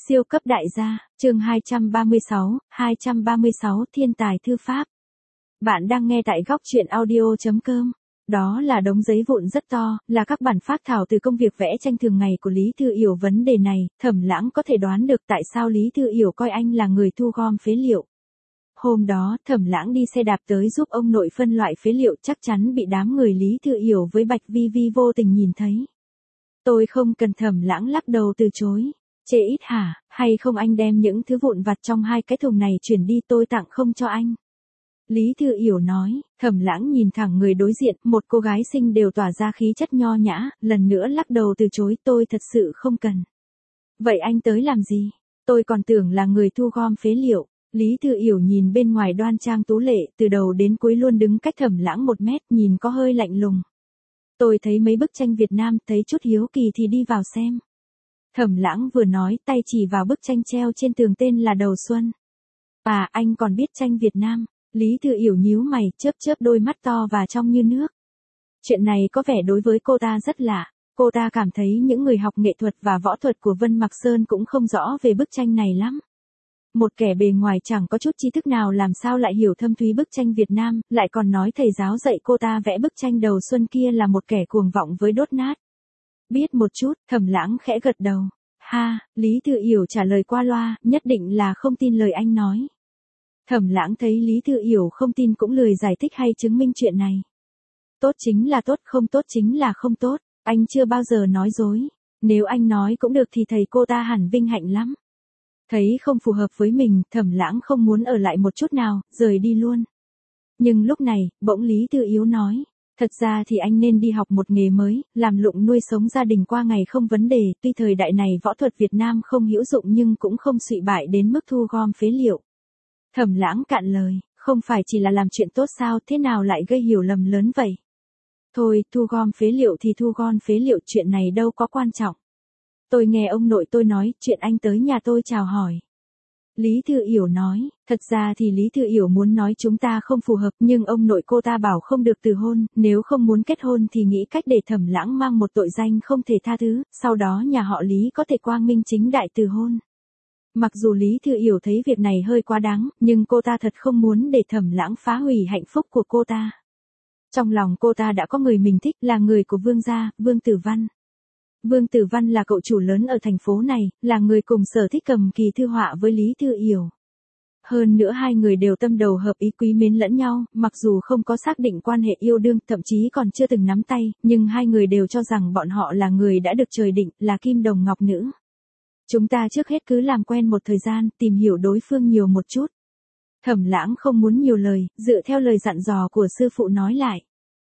Siêu cấp đại gia, chương 236 thiên tài thư pháp. Bạn đang nghe tại góc truyện audio.com. Đó là đống giấy vụn rất to, là các bản phác thảo từ công việc vẽ tranh thường ngày của Lý Thư Yểu. Vấn đề này, Thẩm Lãng có thể đoán được tại sao Lý Thư Yểu coi anh là người thu gom phế liệu. Hôm đó, Thẩm Lãng đi xe đạp tới giúp ông nội phân loại phế liệu, chắc chắn bị đám người Lý Thư Yểu với Bạch Vi Vi vô tình nhìn thấy. Tôi không cần. Thẩm Lãng lắc đầu từ chối. Chê ít hả, hay không anh đem những thứ vụn vặt trong hai cái thùng này chuyển đi, tôi tặng không cho anh. Lý Thư Yểu nói. Thẩm Lãng nhìn thẳng người đối diện, một cô gái xinh đều tỏa ra khí chất nho nhã, lần nữa lắc đầu từ chối, tôi thật sự không cần. Vậy anh tới làm gì? Tôi còn tưởng là người thu gom phế liệu. Lý Thư Yểu nhìn bên ngoài đoan trang tú lệ, từ đầu đến cuối luôn đứng cách Thẩm Lãng 1 mét, nhìn có hơi lạnh lùng. Tôi thấy mấy bức tranh Việt Nam, thấy chút hiếu kỳ thì đi vào xem. Thẩm Lãng vừa nói, tay chỉ vào bức tranh treo trên tường tên là Đầu Xuân. À, anh còn biết tranh Việt Nam? Lý Thư Yểu nhíu mày, chớp chớp đôi mắt to và trong như nước. Chuyện này có vẻ đối với cô ta rất lạ. Cô ta cảm thấy những người học nghệ thuật và võ thuật của Vân Mặc Sơn cũng không rõ về bức tranh này lắm. Một kẻ bề ngoài chẳng có chút tri thức nào làm sao lại hiểu thâm thúy bức tranh Việt Nam, lại còn nói thầy giáo dạy cô ta vẽ bức tranh Đầu Xuân kia là một kẻ cuồng vọng với đốt nát. Biết một chút. Thẩm Lãng khẽ gật đầu. Ha, Lý Thư Yểu trả lời qua loa, nhất định là không tin lời anh nói. Thẩm Lãng thấy Lý Thư Yểu không tin cũng lười giải thích hay chứng minh chuyện này. Tốt chính là tốt, không tốt chính là không tốt, anh chưa bao giờ nói dối. Nếu anh nói cũng được thì thầy cô ta hẳn vinh hạnh lắm. Thấy không phù hợp với mình, Thẩm Lãng không muốn ở lại một chút nào, rời đi luôn. Nhưng lúc này, bỗng Lý Thư Yểu nói. Thật ra thì anh nên đi học một nghề mới, làm lụng nuôi sống gia đình qua ngày không vấn đề, tuy thời đại này võ thuật Việt Nam không hữu dụng nhưng cũng không suy bại đến mức thu gom phế liệu. Thẩm Lãng cạn lời, không phải chỉ là làm chuyện tốt sao, thế nào lại gây hiểu lầm lớn vậy? Thôi, thu gom phế liệu thì thu gom phế liệu, chuyện này đâu có quan trọng. Tôi nghe ông nội tôi nói, chuyện anh tới nhà tôi chào hỏi. Lý Thư Yểu nói, thật ra thì Lý Thư Yểu muốn nói chúng ta không phù hợp, nhưng ông nội cô ta bảo không được từ hôn, nếu không muốn kết hôn thì nghĩ cách để Thẩm Lãng mang một tội danh không thể tha thứ, sau đó nhà họ Lý có thể quang minh chính đại từ hôn. Mặc dù Lý Thư Yểu thấy việc này hơi quá đáng, nhưng cô ta thật không muốn để Thẩm Lãng phá hủy hạnh phúc của cô ta. Trong lòng cô ta đã có người mình thích, là người của Vương gia, Vương Tử Văn. Vương Tử Văn là cậu chủ lớn ở thành phố này, là người cùng sở thích cầm kỳ thư họa với Lý Thư Yểu. Hơn nữa hai người đều tâm đầu hợp ý, quý mến lẫn nhau, mặc dù không có xác định quan hệ yêu đương, thậm chí còn chưa từng nắm tay, nhưng hai người đều cho rằng bọn họ là người đã được trời định, là kim đồng ngọc nữ. Chúng ta trước hết cứ làm quen một thời gian, tìm hiểu đối phương nhiều một chút. Thẩm Lãng không muốn nhiều lời, dựa theo lời dặn dò của sư phụ nói lại.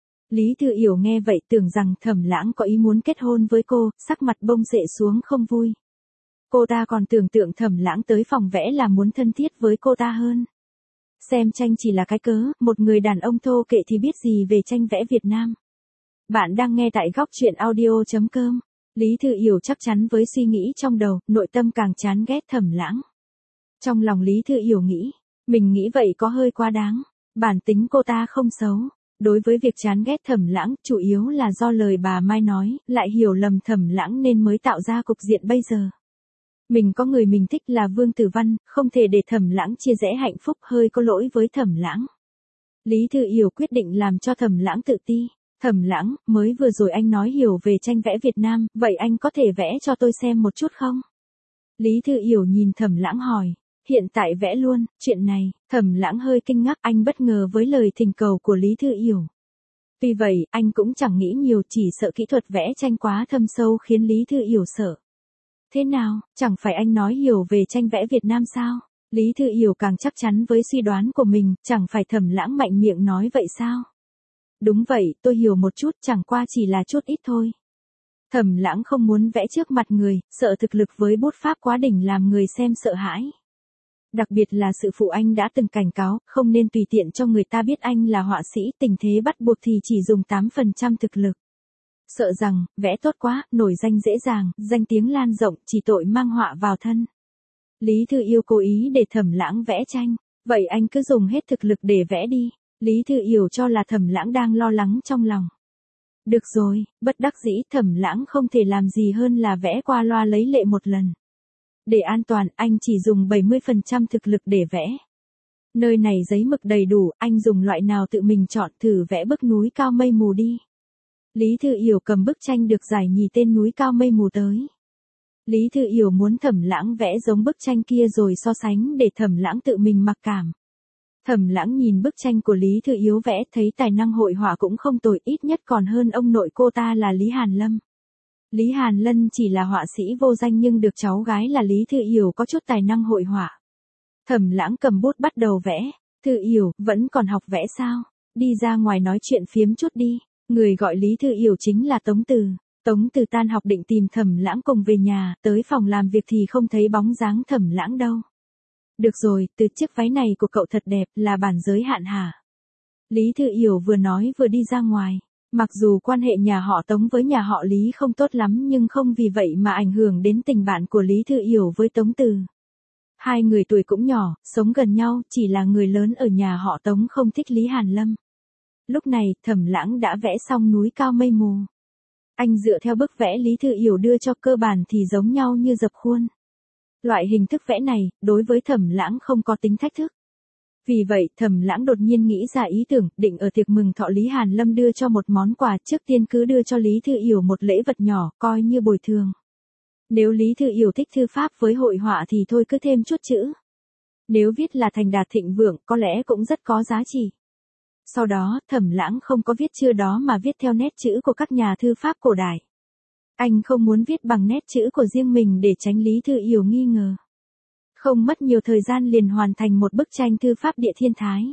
Lý Thư Yểu nghe vậy tưởng rằng Thẩm Lãng có ý muốn kết hôn với cô, sắc mặt bông xệ xuống không vui. Cô ta còn tưởng tượng Thẩm Lãng tới phòng vẽ là muốn thân thiết với cô ta hơn. Xem tranh chỉ là cái cớ, một người đàn ông thô kệ thì biết gì về tranh vẽ Việt Nam. Bạn đang nghe tại góc truyện audio.com. Lý Thư Yểu chắc chắn với suy nghĩ trong đầu, nội tâm càng chán ghét Thẩm Lãng. Trong lòng Lý Thư Yểu nghĩ, mình nghĩ vậy có hơi quá đáng, bản tính cô ta không xấu. Đối với việc chán ghét Thẩm Lãng, chủ yếu là do lời bà Mai nói, lại hiểu lầm Thẩm Lãng nên mới tạo ra cục diện bây giờ. Mình có người mình thích là Vương Tử Văn, không thể để Thẩm Lãng chia rẽ hạnh phúc, hơi có lỗi với Thẩm Lãng. Lý Thư Yểu quyết định làm cho Thẩm Lãng tự ti. Thẩm Lãng, mới vừa rồi anh nói hiểu về tranh vẽ Việt Nam, vậy anh có thể vẽ cho tôi xem một chút không? Lý Thư Yểu nhìn Thẩm Lãng hỏi. Hiện tại vẽ luôn, chuyện này, Thẩm Lãng hơi kinh ngạc, anh bất ngờ với lời thỉnh cầu của Lý Thư Yểu. Tuy vậy, anh cũng chẳng nghĩ nhiều, chỉ sợ kỹ thuật vẽ tranh quá thâm sâu khiến Lý Thư Yểu sợ. Thế nào, chẳng phải anh nói hiểu về tranh vẽ Việt Nam sao? Lý Thư Yểu càng chắc chắn với suy đoán của mình, chẳng phải Thẩm Lãng mạnh miệng nói vậy sao? Đúng vậy, tôi hiểu một chút, chẳng qua chỉ là chút ít thôi. Thẩm Lãng không muốn vẽ trước mặt người, sợ thực lực với bút pháp quá đỉnh làm người xem sợ hãi. Đặc biệt là sự phụ anh đã từng cảnh cáo, không nên tùy tiện cho người ta biết anh là họa sĩ, tình thế bắt buộc thì chỉ dùng 8% thực lực. Sợ rằng, vẽ tốt quá, nổi danh dễ dàng, danh tiếng lan rộng, chỉ tội mang họa vào thân. Lý Thư Yểu cố ý để Thẩm Lãng vẽ tranh, vậy anh cứ dùng hết thực lực để vẽ đi. Lý Thư Yểu cho là Thẩm Lãng đang lo lắng trong lòng. Được rồi, bất đắc dĩ Thẩm Lãng không thể làm gì hơn là vẽ qua loa lấy lệ một lần. Để an toàn, anh chỉ dùng 70% thực lực để vẽ. Nơi này giấy mực đầy đủ, anh dùng loại nào tự mình chọn, thử vẽ bức núi cao mây mù đi. Lý Thư Yểu cầm bức tranh được giải nhì tên núi cao mây mù tới. Lý Thư Yểu muốn Thẩm Lãng vẽ giống bức tranh kia rồi so sánh để Thẩm Lãng tự mình mặc cảm. Thẩm Lãng nhìn bức tranh của Lý Thư Yểu vẽ thấy tài năng hội họa cũng không tồi, ít nhất còn hơn ông nội cô ta là Lý Hàn Lâm. Lý Hàn Lâm chỉ là họa sĩ vô danh nhưng được cháu gái là Lý Thư Yểu có chút tài năng hội họa. Thẩm Lãng cầm bút bắt đầu vẽ. Thư Yểu, vẫn còn học vẽ sao? Đi ra ngoài nói chuyện phiếm chút đi. Người gọi Lý Thư Yểu chính là Tống Từ. Tống Từ tan học định tìm Thẩm Lãng cùng về nhà, tới phòng làm việc thì không thấy bóng dáng Thẩm Lãng đâu. Được rồi, từ chiếc váy này của cậu thật đẹp, là bản giới hạn hả? Lý Thư Yểu vừa nói vừa đi ra ngoài. Mặc dù quan hệ nhà họ Tống với nhà họ Lý không tốt lắm nhưng không vì vậy mà ảnh hưởng đến tình bạn của Lý Thư Yểu với Tống Từ. Hai người tuổi cũng nhỏ, sống gần nhau, chỉ là người lớn ở nhà họ Tống không thích Lý Hàn Lâm. Lúc này, Thẩm Lãng đã vẽ xong núi cao mây mù. Anh dựa theo bức vẽ Lý Thư Yểu đưa cho cơ bản thì giống nhau như dập khuôn. Loại hình thức vẽ này, đối với Thẩm Lãng không có tính thách thức. Vì vậy, Thẩm Lãng đột nhiên nghĩ ra ý tưởng, định ở tiệc mừng thọ Lý Hàn Lâm đưa cho một món quà, trước tiên cứ đưa cho Lý Thư Yểu một lễ vật nhỏ, coi như bồi thường. Nếu Lý Thư Yểu thích thư pháp với hội họa thì thôi cứ thêm chút chữ. Nếu viết là thành đạt thịnh vượng, có lẽ cũng rất có giá trị. Sau đó, Thẩm Lãng không có viết chữ đó mà viết theo nét chữ của các nhà thư pháp cổ đại. Anh không muốn viết bằng nét chữ của riêng mình để tránh Lý Thư Yểu nghi ngờ. Không mất nhiều thời gian liền hoàn thành một bức tranh thư pháp địa thiên thái.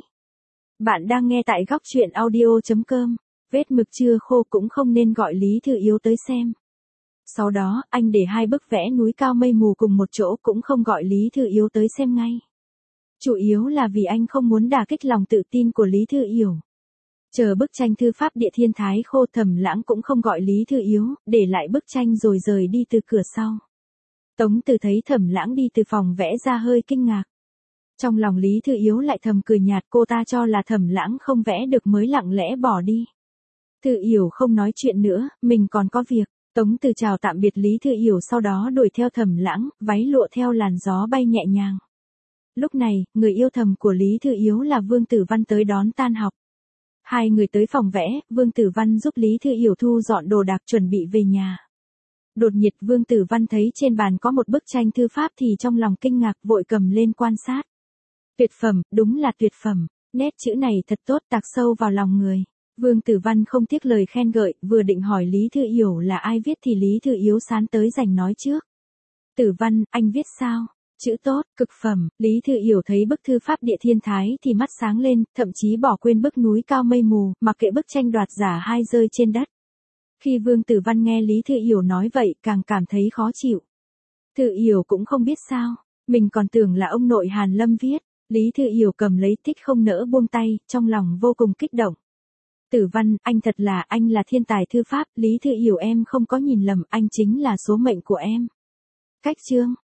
Bạn đang nghe tại góc truyện audio.com. Vết mực chưa khô cũng không nên gọi Lý Thư Yểu tới xem. Sau đó, anh để hai bức vẽ núi cao mây mù cùng một chỗ cũng không gọi Lý Thư Yểu tới xem ngay. Chủ yếu là vì anh không muốn đả kích lòng tự tin của Lý Thư Yểu. Chờ bức tranh thư pháp địa thiên thái khô, Thẩm Lãng cũng không gọi Lý Thư Yểu, để lại bức tranh rồi rời đi từ cửa sau. Tống Từ thấy Thẩm Lãng đi từ phòng vẽ ra hơi kinh ngạc. Trong lòng Lý Thư Yểu lại thầm cười nhạt, cô ta cho là Thẩm Lãng không vẽ được mới lặng lẽ bỏ đi. Thư Yểu không nói chuyện nữa, mình còn có việc. Tống Từ chào tạm biệt Lý Thư Yểu sau đó đuổi theo Thẩm Lãng, váy lụa theo làn gió bay nhẹ nhàng. Lúc này, người yêu thầm của Lý Thư Yểu là Vương Tử Văn tới đón tan học. Hai người tới phòng vẽ, Vương Tử Văn giúp Lý Thư Yểu thu dọn đồ đạc chuẩn bị về nhà. Đột nhiên Vương Tử Văn thấy trên bàn có một bức tranh thư pháp thì trong lòng kinh ngạc vội cầm lên quan sát. Tuyệt phẩm, đúng là tuyệt phẩm, nét chữ này thật tốt tạc sâu vào lòng người. Vương Tử Văn không tiếc lời khen ngợi, vừa định hỏi Lý Thư Yểu là ai viết thì Lý Thư Yểu sán tới giành nói trước. Tử Văn, anh viết sao? Chữ tốt, cực phẩm. Lý Thư Yểu thấy bức thư pháp địa thiên thái thì mắt sáng lên, thậm chí bỏ quên bức núi cao mây mù, mặc kệ bức tranh đoạt giả hai rơi trên đất. Khi Vương Tử Văn nghe Lý Thư Yểu nói vậy càng cảm thấy khó chịu. Thư Yểu cũng không biết sao, mình còn tưởng là ông nội Hàn Lâm viết. Lý Thư Yểu cầm lấy tích không nỡ buông tay, trong lòng vô cùng kích động. Tử Văn, anh là thiên tài thư pháp, Lý Thư Yểu em không có nhìn lầm, anh chính là số mệnh của em. Cách chương